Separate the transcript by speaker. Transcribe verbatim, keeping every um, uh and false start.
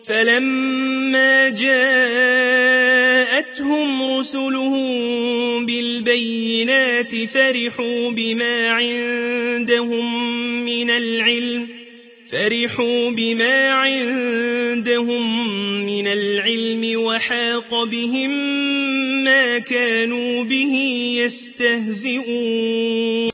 Speaker 1: فلما جاءتهم رسلهم بالبينات فرحوا بما عندهم من العلم فرحوا بما عندهم من العلم وحاق بهم ما كانوا به يستهزئون